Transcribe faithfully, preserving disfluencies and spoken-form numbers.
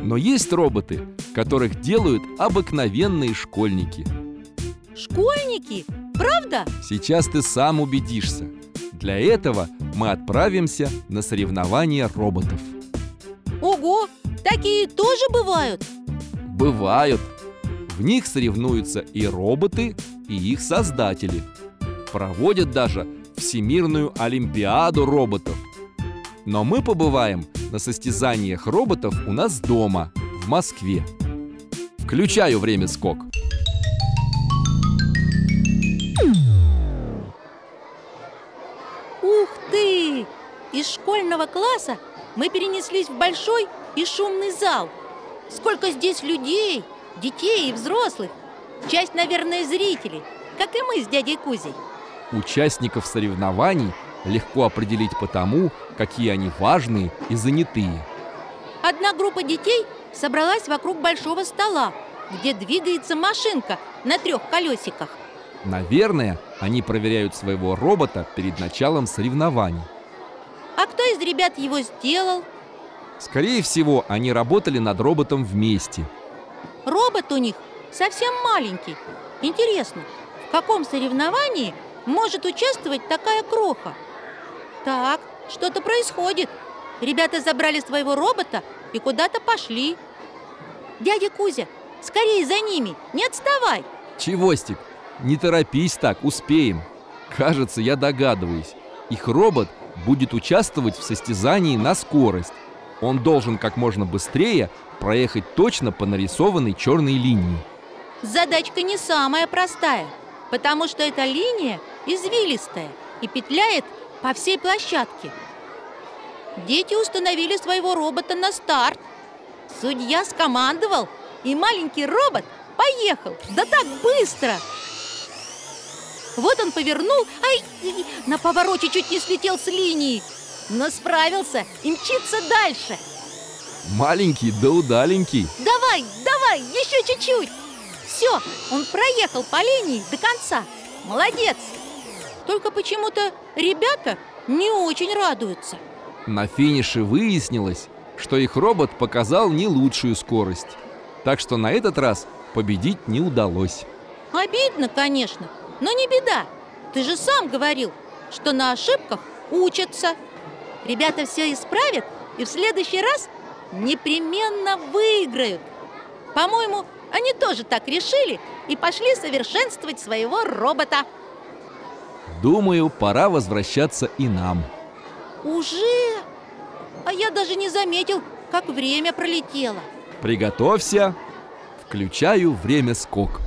Но есть роботы, которых делают обыкновенные школьники. Школьники? Правда? Сейчас ты сам убедишься. Для этого мы отправимся на соревнования роботов. Ого! Такие тоже бывают? Бывают. В них соревнуются и роботы, и их создатели. Проводят даже Всемирную Олимпиаду роботов. Но мы побываем на состязаниях роботов у нас дома, в Москве. Включаю время скок. Ух ты! Из школьного класса мы перенеслись в большой и шумный зал. Сколько здесь людей, детей и взрослых. Часть, наверное, зрителей, как и мы с дядей Кузей. Участников соревнований легко определить по тому, какие они важные и занятые. Одна группа детей собралась вокруг большого стола, где двигается машинка на трех колесиках. Наверное, они проверяют своего робота перед началом соревнований. А кто из ребят его сделал? Скорее всего, они работали над роботом вместе. Робот у них совсем маленький. Интересно, в каком соревновании может участвовать такая кроха? Так, что-то происходит. Ребята забрали своего робота и куда-то пошли. Дядя Кузя, скорее за ними, не отставай. Чевостик, не торопись так, успеем. Кажется, я догадываюсь. Их робот будет участвовать в состязании на скорость. Он должен как можно быстрее проехать точно по нарисованной черной линии. Задачка не самая простая, потому что эта линия извилистая и петляет по всей площадке. Дети установили своего робота на старт. Судья скомандовал, и маленький робот поехал. Да так быстро! Вот он повернул, ай, на повороте чуть не слетел с линии, но справился и мчится дальше. Маленький да удаленький. Давай, давай, еще чуть-чуть. Все, он проехал по линии до конца. Молодец. Только почему-то ребята не очень радуются. На финише выяснилось, что их робот показал не лучшую скорость. Так что на этот раз победить не удалось. Обидно, конечно, но не беда. Ты же сам говорил, что на ошибках учатся. Ребята все исправят и в следующий раз непременно выиграют. По-моему, они тоже так решили и пошли совершенствовать своего робота. Думаю, пора возвращаться и нам. Уже? А я даже не заметил, как время пролетело. Приготовься. Включаю время скок.